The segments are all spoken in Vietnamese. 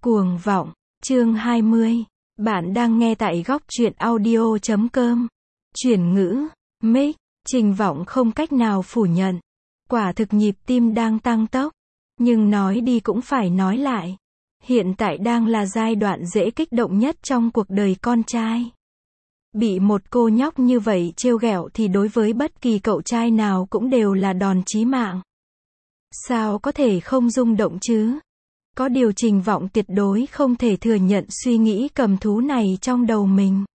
Cuồng vọng, chương 20. Bạn đang nghe tại góc truyện audio.com. Chuyển ngữ, mic, Trình Vọng không cách nào phủ nhận. Quả thực nhịp tim đang tăng tốc. Nhưng nói đi cũng phải nói lại. Hiện tại đang là giai đoạn dễ kích động nhất trong cuộc đời con trai. Bị một cô nhóc như vậy trêu ghẹo thì đối với bất kỳ cậu trai nào cũng đều là đòn chí mạng. Sao có thể không rung động chứ? Có điều Trình Vọng tuyệt đối không thể thừa nhận suy nghĩ cầm thú này trong đầu mình.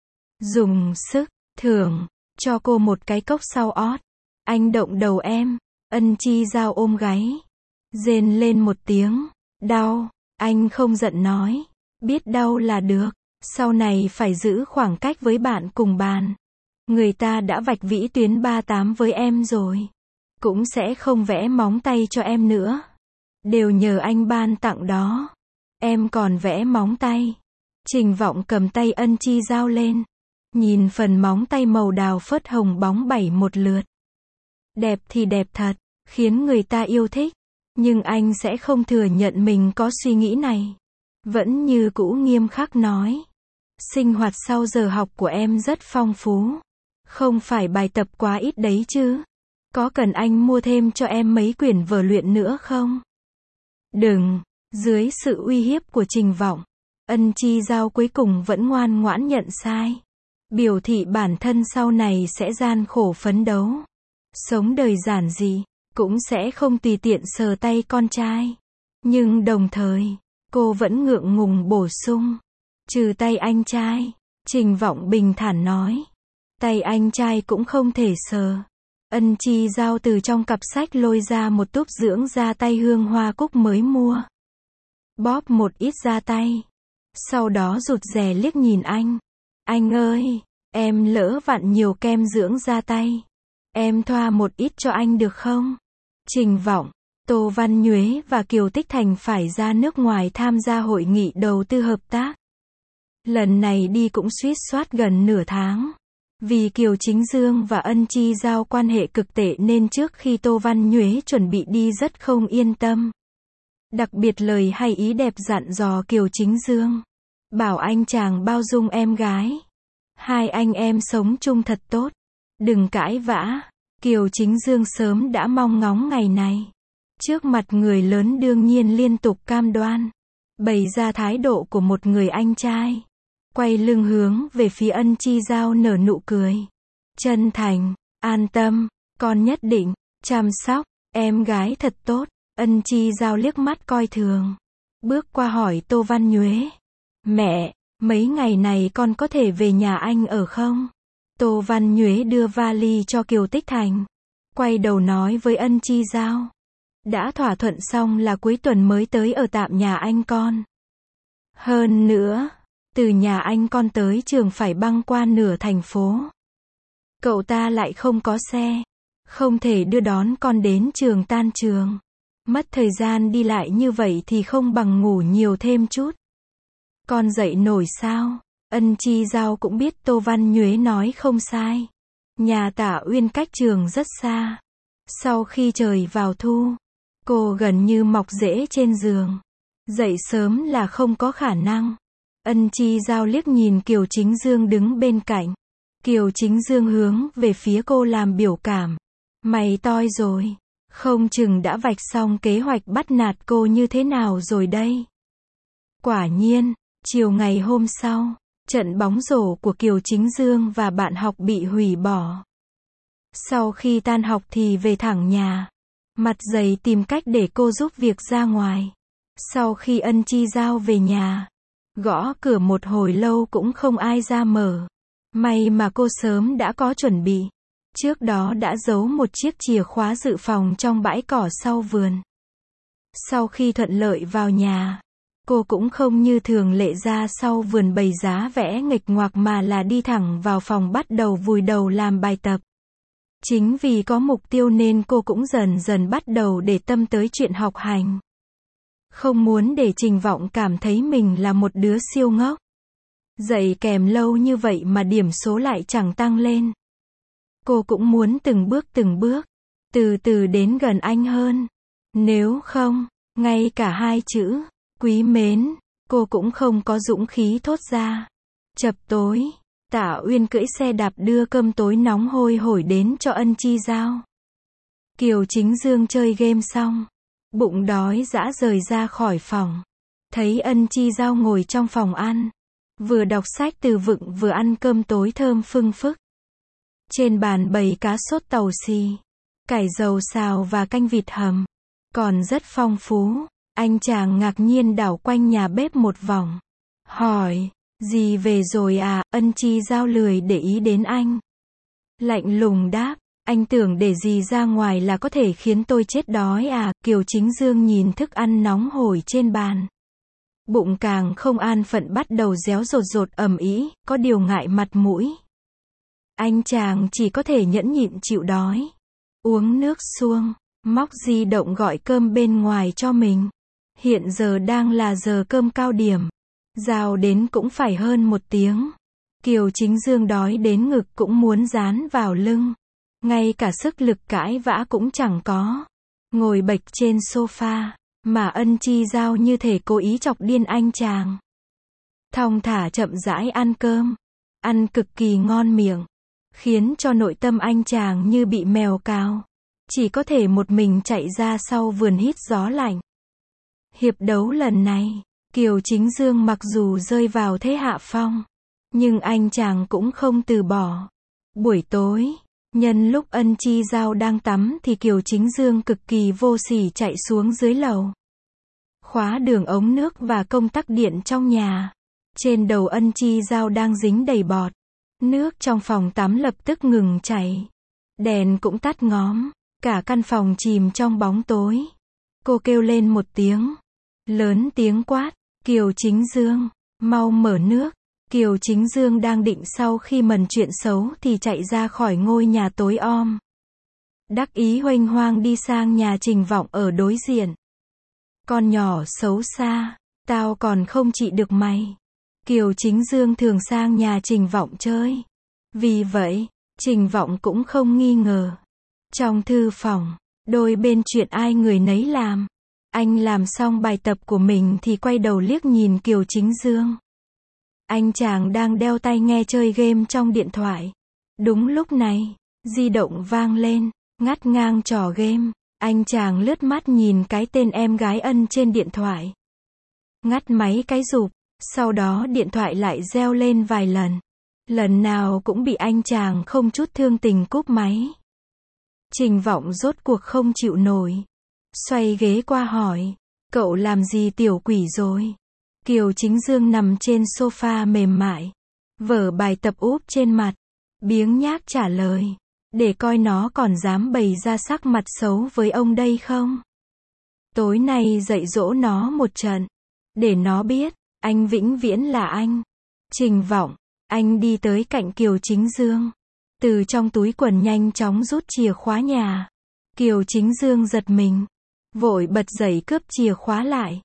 Dùng sức, thưởng, cho cô một cái cốc sau ót. Anh động đầu em, Ân Chi Giao ôm gáy. Rên lên một tiếng, đau, anh không giận nói. Biết đau là được, sau này phải giữ khoảng cách với bạn cùng bàn. Người ta đã vạch vĩ tuyến 38 với em rồi. Cũng sẽ không vẽ móng tay cho em nữa. Đều nhờ anh ban tặng đó. Em còn vẽ móng tay. Trình Vọng cầm tay Ân Chi Giao lên. Nhìn phần móng tay màu đào phớt hồng bóng bẩy một lượt. Đẹp thì đẹp thật, khiến người ta yêu thích. Nhưng anh sẽ không thừa nhận mình có suy nghĩ này. Vẫn như cũ nghiêm khắc nói. Sinh hoạt sau giờ học của em rất phong phú. Không phải bài tập quá ít đấy chứ. Có cần anh mua thêm cho em mấy quyển vở luyện nữa không? Đừng. Dưới sự uy hiếp của Trình Vọng, Ân Chi Giao cuối cùng vẫn ngoan ngoãn nhận sai. Biểu thị bản thân sau này sẽ gian khổ phấn đấu. Sống đời giản dị, cũng sẽ không tùy tiện sờ tay con trai. Nhưng đồng thời, cô vẫn ngượng ngùng bổ sung. Trừ tay anh trai, Trình Vọng bình thản nói. Tay anh trai cũng không thể sờ. Ân Chi Giao từ trong cặp sách lôi ra một túp dưỡng da tay hương hoa cúc mới mua. Bóp một ít da tay. Sau đó rụt rè liếc nhìn anh. Anh ơi, em lỡ vặn nhiều kem dưỡng da tay. Em thoa một ít cho anh được không? Trình Vọng, Tô Văn Nhuế và Kiều Tích Thành phải ra nước ngoài tham gia hội nghị đầu tư hợp tác. Lần này đi cũng suýt soát gần nửa tháng. Vì Kiều Chính Dương và Ân Chi Giao quan hệ cực tệ nên trước khi Tô Văn Nhuế chuẩn bị đi rất không yên tâm. Đặc biệt lời hay ý đẹp dặn dò Kiều Chính Dương. Bảo anh chàng bao dung em gái. Hai anh em sống chung thật tốt. Đừng cãi vã. Kiều Chính Dương sớm đã mong ngóng ngày này. Trước mặt người lớn đương nhiên liên tục cam đoan. Bày ra thái độ của một người anh trai. Quay lưng hướng về phía Ân Chi Giao nở nụ cười. Chân thành, an tâm, con nhất định, chăm sóc, em gái thật tốt. Ân Chi Giao liếc mắt coi thường. Bước qua hỏi Tô Văn Nhuế. Mẹ, mấy ngày này con có thể về nhà anh ở không? Tô Văn Nhuế đưa vali cho Kiều Tích Thành. Quay đầu nói với Ân Chi Giao. Đã thỏa thuận xong là cuối tuần mới tới ở tạm nhà anh con. Hơn nữa, từ nhà anh con tới trường phải băng qua nửa thành phố. Cậu ta lại không có xe. Không thể đưa đón con đến trường tan trường. Mất thời gian đi lại như vậy thì không bằng ngủ nhiều thêm chút. Con dậy nổi sao? Ân Chi Giao cũng biết Tô Văn Nhuế nói không sai. Nhà Tạ Uyên cách trường rất xa. Sau khi trời vào thu, cô gần như mọc rễ trên giường. Dậy sớm là không có khả năng. Ân Chi Giao liếc nhìn Kiều Chính Dương đứng bên cạnh. Kiều Chính Dương hướng về phía cô làm biểu cảm. Mày toi rồi. Không chừng đã vạch xong kế hoạch bắt nạt cô như thế nào rồi đây. Quả nhiên, chiều ngày hôm sau, trận bóng rổ của Kiều Chính Dương và bạn học bị hủy bỏ. Sau khi tan học thì về thẳng nhà. Mặt dày tìm cách để cô giúp việc ra ngoài. Sau khi Ân Chi Giao về nhà, gõ cửa một hồi lâu cũng không ai ra mở. May mà cô sớm đã có chuẩn bị. Trước đó đã giấu một chiếc chìa khóa dự phòng trong bãi cỏ sau vườn. Sau khi thuận lợi vào nhà, cô cũng không như thường lệ ra sau vườn bày giá vẽ nghịch ngoạc mà là đi thẳng vào phòng bắt đầu vùi đầu làm bài tập. Chính vì có mục tiêu nên cô cũng dần dần bắt đầu để tâm tới chuyện học hành. Không muốn để Trình Vọng cảm thấy mình là một đứa siêu ngốc. Dạy kèm lâu như vậy mà điểm số lại chẳng tăng lên. Cô cũng muốn từng bước, từ từ đến gần anh hơn. Nếu không, ngay cả hai chữ Quý mến, cô cũng không có dũng khí thốt ra. Chập tối, Tạ Uyên cưỡi xe đạp đưa cơm tối nóng hôi hổi đến cho Ân Chi Giao. Kiều Chính Dương chơi game xong, bụng đói dã rời ra khỏi phòng. Thấy Ân Chi Giao ngồi trong phòng ăn, vừa đọc sách từ vựng vừa ăn cơm tối thơm phưng phức. Trên bàn bày cá sốt tàu xì, cải dầu xào và canh vịt hầm, còn rất phong phú. Anh chàng ngạc nhiên đảo quanh nhà bếp một vòng, hỏi, dì về rồi à? Ân Chi Giao lười để ý đến anh, lạnh lùng đáp, anh tưởng để dì ra ngoài là có thể khiến tôi chết đói à? Kiều Chính Dương nhìn thức ăn nóng hổi trên bàn, bụng càng không an phận bắt đầu réo rột rột ầm ĩ, có điều ngại mặt mũi. Anh chàng chỉ có thể nhẫn nhịn chịu đói, uống nước suông, móc di động gọi cơm bên ngoài cho mình. Hiện giờ đang là giờ cơm cao điểm, Giao đến cũng phải hơn 1 tiếng. Kiều Chính Dương đói đến ngực cũng muốn dán vào lưng, ngay cả sức lực cãi vã cũng chẳng có. Ngồi bệch trên sofa, mà Ân Chi Giao như thể cố ý chọc điên anh chàng. Thong thả chậm rãi ăn cơm, ăn cực kỳ ngon miệng, khiến cho nội tâm anh chàng như bị mèo cào, chỉ có thể một mình chạy ra sau vườn hít gió lạnh. Hiệp đấu lần này, Kiều Chính Dương mặc dù rơi vào thế hạ phong, nhưng anh chàng cũng không từ bỏ. Buổi tối, nhân lúc Ân Chi Giao đang tắm thì Kiều Chính Dương cực kỳ vô sỉ chạy xuống dưới lầu, khóa đường ống nước và công tắc điện trong nhà. Trên đầu Ân Chi Giao đang dính đầy bọt, nước trong phòng tắm lập tức ngừng chảy, đèn cũng tắt ngóm, cả căn phòng chìm trong bóng tối. Cô kêu lên một tiếng, lớn tiếng quát, Kiều Chính Dương, mau mở nước. Kiều Chính Dương đang định sau khi mần chuyện xấu thì chạy ra khỏi ngôi nhà tối om, đắc ý huênh hoang đi sang nhà Trình Vọng ở đối diện. Con nhỏ xấu xa, tao còn không trị được mày. Kiều Chính Dương thường sang nhà Trình Vọng chơi, vì vậy, Trình Vọng cũng không nghi ngờ. Trong thư phòng, đôi bên chuyện ai người nấy làm. Anh làm xong bài tập của mình thì quay đầu liếc nhìn Kiều Chính Dương. Anh chàng đang đeo tai nghe chơi game trong điện thoại. Đúng lúc này, di động vang lên, ngắt ngang trò game. Anh chàng lướt mắt nhìn cái tên em gái Ân trên điện thoại, ngắt máy cái rụp, sau đó điện thoại lại reo lên vài lần. Lần nào cũng bị anh chàng không chút thương tình cúp máy. Trình Vọng rốt cuộc không chịu nổi, xoay ghế qua hỏi, cậu làm gì tiểu quỷ rồi? Kiều Chính Dương nằm trên sofa mềm mại, vở bài tập úp trên mặt, biếng nhác trả lời, để coi nó còn dám bày ra sắc mặt xấu với ông đây không? Tối nay dạy dỗ nó một trận, để nó biết, anh vĩnh viễn là anh. Trình Vọng, anh đi tới cạnh Kiều Chính Dương, từ trong túi quần nhanh chóng rút chìa khóa nhà. Kiều Chính Dương giật mình, vội bật dậy cướp chìa khóa lại.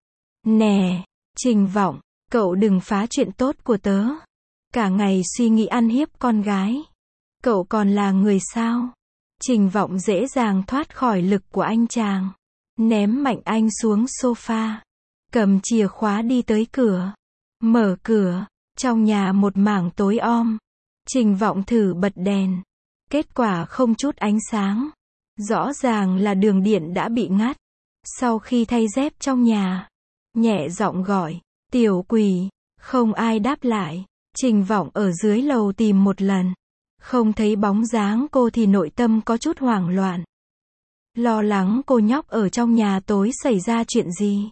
Nè, Trình Vọng, cậu đừng phá chuyện tốt của tớ. Cả ngày suy nghĩ ăn hiếp con gái. Cậu còn là người sao? Trình Vọng dễ dàng thoát khỏi lực của anh chàng, ném mạnh anh xuống sofa, cầm chìa khóa đi tới cửa. Mở cửa, trong nhà một mảng tối om. Trình Vọng thử bật đèn, kết quả không chút ánh sáng. Rõ ràng là đường điện đã bị ngắt. Sau khi thay dép trong nhà, nhẹ giọng gọi, tiểu quỷ, không ai đáp lại. Trình Vọng ở dưới lầu tìm một lần, không thấy bóng dáng cô thì nội tâm có chút hoảng loạn. Lo lắng cô nhóc ở trong nhà tối xảy ra chuyện gì.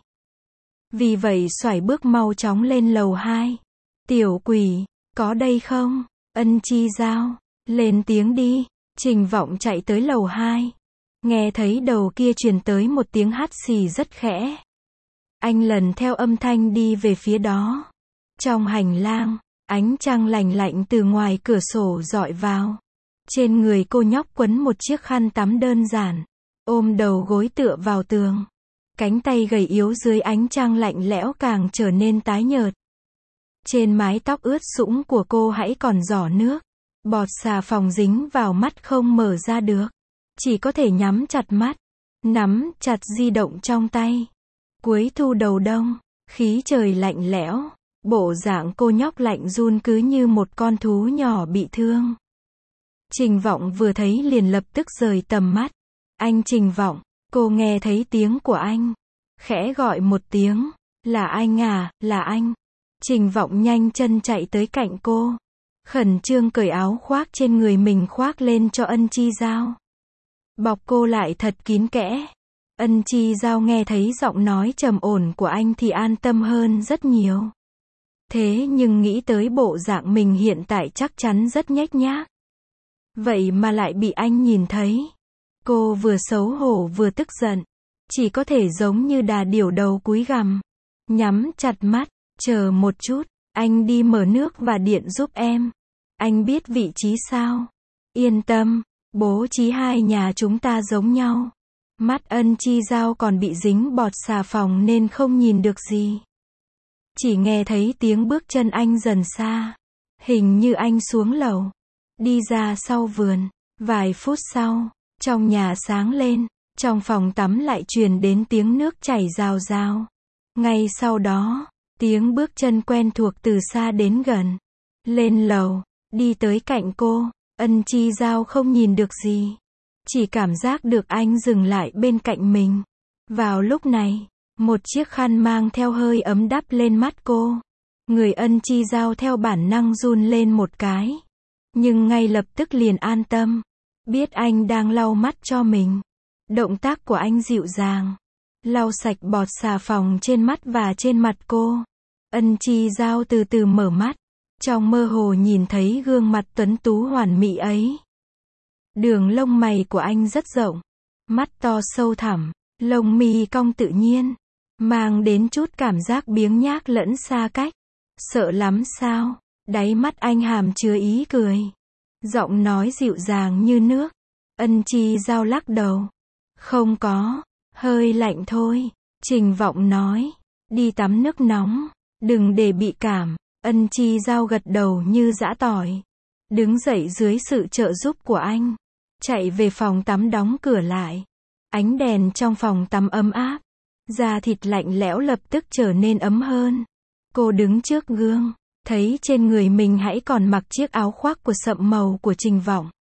Vì vậy xoải bước mau chóng lên lầu 2. Tiểu quỷ, có đây không? Ân Chi Giao, lên tiếng đi. Trình Vọng chạy tới lầu 2. Nghe thấy đầu kia truyền tới một tiếng hắt xì rất khẽ. Anh lần theo âm thanh đi về phía đó. Trong hành lang, ánh trăng lành lạnh từ ngoài cửa sổ rọi vào. Trên người cô nhóc quấn một chiếc khăn tắm đơn giản, ôm đầu gối tựa vào tường. Cánh tay gầy yếu dưới ánh trăng lạnh lẽo càng trở nên tái nhợt. Trên mái tóc ướt sũng của cô hãy còn rỏ nước. Bọt xà phòng dính vào mắt không mở ra được. Chỉ có thể nhắm chặt mắt, nắm chặt di động trong tay. Cuối thu đầu đông, Khí trời lạnh lẽo, bộ dạng cô nhóc lạnh run cứ như một con thú nhỏ bị thương. Trình Vọng vừa thấy liền lập tức rời tầm mắt. Anh Trình Vọng, cô nghe thấy tiếng của anh. Khẽ gọi một tiếng, là anh à, là anh. Trình Vọng nhanh chân chạy tới cạnh cô. Khẩn trương cởi áo khoác trên người mình khoác lên cho Ân Chi Giao. Bọc cô lại thật kín kẽ. Ân Chi Giao nghe thấy giọng nói trầm ổn của anh thì an tâm hơn rất nhiều. Thế nhưng nghĩ tới bộ dạng mình hiện tại chắc chắn rất nhếch nhác. Vậy mà lại bị anh nhìn thấy. Cô vừa xấu hổ vừa tức giận. Chỉ có thể giống như đà điểu đầu cúi gằm. Nhắm chặt mắt, chờ một chút, anh đi mở nước và điện giúp em. Anh biết vị trí sao? Yên tâm, bố trí hai nhà chúng ta giống nhau. Mắt Ân Chi Giao còn bị dính bọt xà phòng nên không nhìn được gì. Chỉ nghe thấy tiếng bước chân anh dần xa. Hình như anh xuống lầu. Đi ra sau vườn. Vài phút sau, trong nhà sáng lên. Trong phòng tắm lại truyền đến tiếng nước chảy rào rào. Ngay sau đó, tiếng bước chân quen thuộc từ xa đến gần. Lên lầu, đi tới cạnh cô. Ân Chi Giao không nhìn được gì. Chỉ cảm giác được anh dừng lại bên cạnh mình. Vào lúc này, một chiếc khăn mang theo hơi ấm đắp lên mắt cô. Người Ân Chi Giao theo bản năng run lên một cái. Nhưng ngay lập tức liền an tâm. Biết anh đang lau mắt cho mình. Động tác của anh dịu dàng. Lau sạch bọt xà phòng trên mắt và trên mặt cô. Ân Chi Giao từ từ mở mắt. Trong mơ hồ nhìn thấy gương mặt tuấn tú hoàn mỹ ấy. Đường lông mày của anh rất rộng. Mắt to sâu thẳm. Lông mi cong tự nhiên. Mang đến chút cảm giác biếng nhác lẫn xa cách. Sợ lắm sao? Đáy mắt anh hàm chứa ý cười. Giọng nói dịu dàng như nước. Ân Chi Giao lắc đầu. Không có. Hơi lạnh thôi. Trình Vọng nói. Đi tắm nước nóng. Đừng để bị cảm. Ân Chi Giao gật đầu như giã tỏi. Đứng dậy dưới sự trợ giúp của anh. Chạy về phòng tắm đóng cửa lại. Ánh đèn trong phòng tắm ấm áp. Da thịt lạnh lẽo lập tức trở nên ấm hơn. Cô đứng trước gương. Thấy trên người mình hãy còn mặc chiếc áo khoác của sậm màu của Trình Vọng.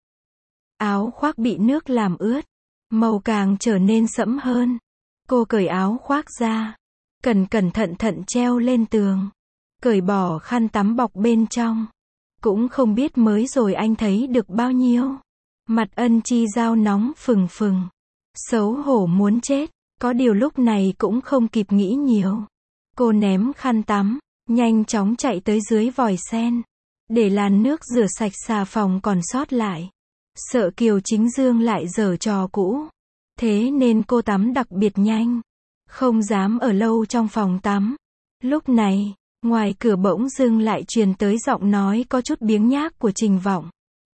Áo khoác bị nước làm ướt. Màu càng trở nên sẫm hơn. Cô cởi áo khoác ra. Cẩn thận treo lên tường. Cởi bỏ khăn tắm bọc bên trong. Cũng không biết mới rồi anh thấy được bao nhiêu. Mặt Ân Chi Giao nóng phừng phừng. Xấu hổ muốn chết. Có điều lúc này cũng không kịp nghĩ nhiều. Cô ném khăn tắm. Nhanh chóng chạy tới dưới vòi sen. Để làn nước rửa sạch xà phòng còn sót lại. Sợ Kiều Chính Dương lại giở trò cũ. Thế nên cô tắm đặc biệt nhanh. Không dám ở lâu trong phòng tắm. Lúc này, ngoài cửa bỗng dưng lại truyền tới giọng nói có chút biếng nhác của Trình Vọng.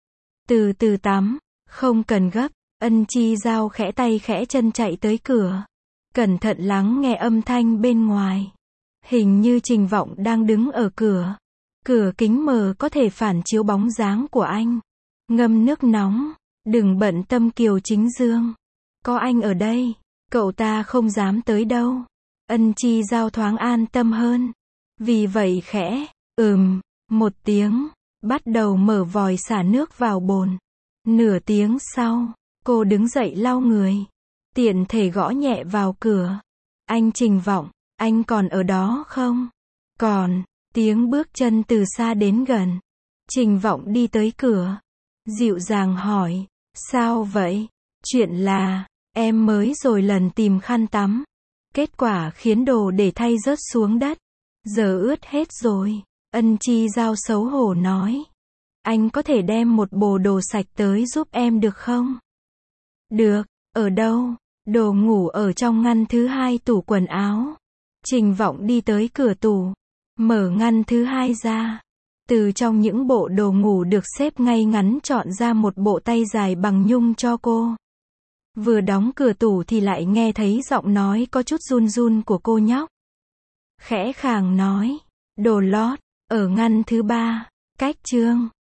Từ từ tắm, không cần gấp. Ân Chi Giao khẽ tay khẽ chân chạy tới cửa. Cẩn thận lắng nghe âm thanh bên ngoài. Hình như Trình Vọng đang đứng ở cửa. Cửa kính mờ có thể phản chiếu bóng dáng của anh. Ngâm nước nóng. Đừng bận tâm Kiều Chính Dương. Có anh ở đây. Cậu ta không dám tới đâu. Ân Chi Giao thoáng an tâm hơn. Vì vậy khẽ, một tiếng. Bắt đầu mở vòi xả nước vào bồn. Nửa tiếng sau, cô đứng dậy lau người. Tiện thể gõ nhẹ vào cửa. Anh Trình Vọng, anh còn ở đó không? Còn. Tiếng bước chân từ xa đến gần. Trình Vọng đi tới cửa. Dịu dàng hỏi. Sao vậy? Chuyện là, em mới rồi lần tìm khăn tắm. Kết quả khiến đồ để thay rớt xuống đất. Giờ ướt hết rồi. Ân Chi Giao xấu hổ nói. Anh có thể đem một bộ đồ sạch tới giúp em được không? Được. Ở đâu? Đồ ngủ ở trong ngăn thứ hai tủ quần áo. Trình Vọng đi tới cửa tủ. Mở ngăn thứ hai ra. Từ trong những bộ đồ ngủ được xếp ngay ngắn chọn ra một bộ tay dài bằng nhung cho cô. Vừa đóng cửa tủ thì lại nghe thấy giọng nói có chút run run của cô nhóc. Khẽ khàng nói. Đồ lót. Ở ngăn thứ ba. Cách chương.